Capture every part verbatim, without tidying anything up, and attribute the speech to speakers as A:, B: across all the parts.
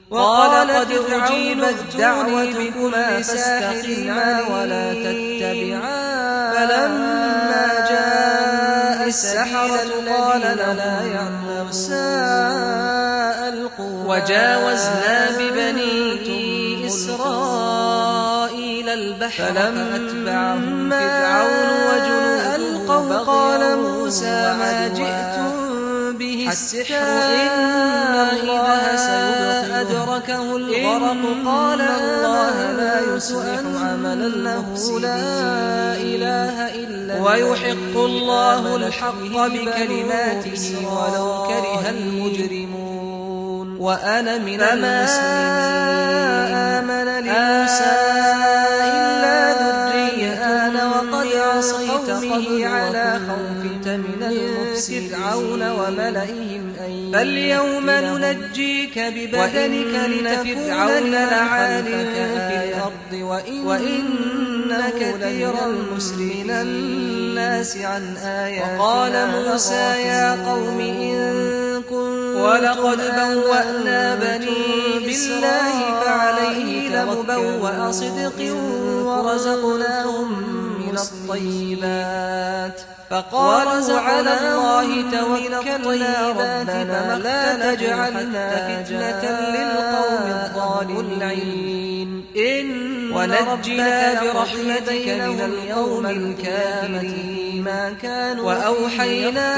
A: وقال قد أجيبت دعوتكما فاستقيما ولا تتبعان فلما جاء السحرة قال لا يعلم موسى ألقوا وجاوزنا ببني إسرائيل البحر فلما فرعون وجنوده ألقوا قال موسى ما جئتم به السحر إن الله سيبطله أدركه الغرق قال الله لا يصلح عمل المفسدين لا إله إلا ويحق الله الحق بكلماته ولو كره المجرمون وأنا من المسلمين آمن لموسى إلا ذرية وقد عصيت قبل على خوف من المفسدين فرعون وملئهم أن فاليوم ننجيك ببدنك لتكون لعالك في الأرض وإن, وإن كثيرا من الناس عن آياتنا وقال موسى يا قوم إن كنتم ولقد بوأنا بني بالله فعليه لمبوأ صدق ورزقناهم من الطيبات فقالوا على الله توكلنا ربنا لا تجعلنا فتنة للقوم الظالمين ونجنا برحمتك من القوم الكافرين ما كانوا وأوحينا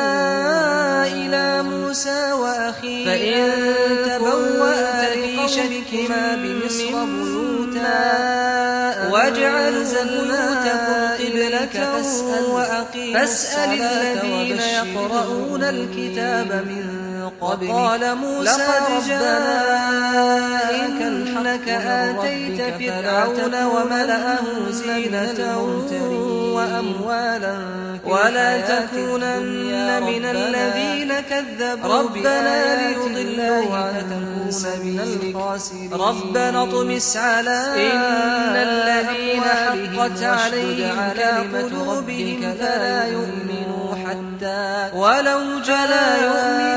A: إلى موسى وأخيه فإن تبوأت في شركما بمصر بيوتا واجعل بيوتكم قبلة فاسأل الذين يقرؤون الكتاب من قبل قال موسى ربنا إنك آتيت فرعون وملأه زينة وأموالا ولا تكونن من الذين كذبوا ربنا ليضلوا عن سبيلك ربنا اطمس على إن الذين حقت عليهم كلمة ربك فلا يؤمنوا حتى ولو جلا يؤمنوا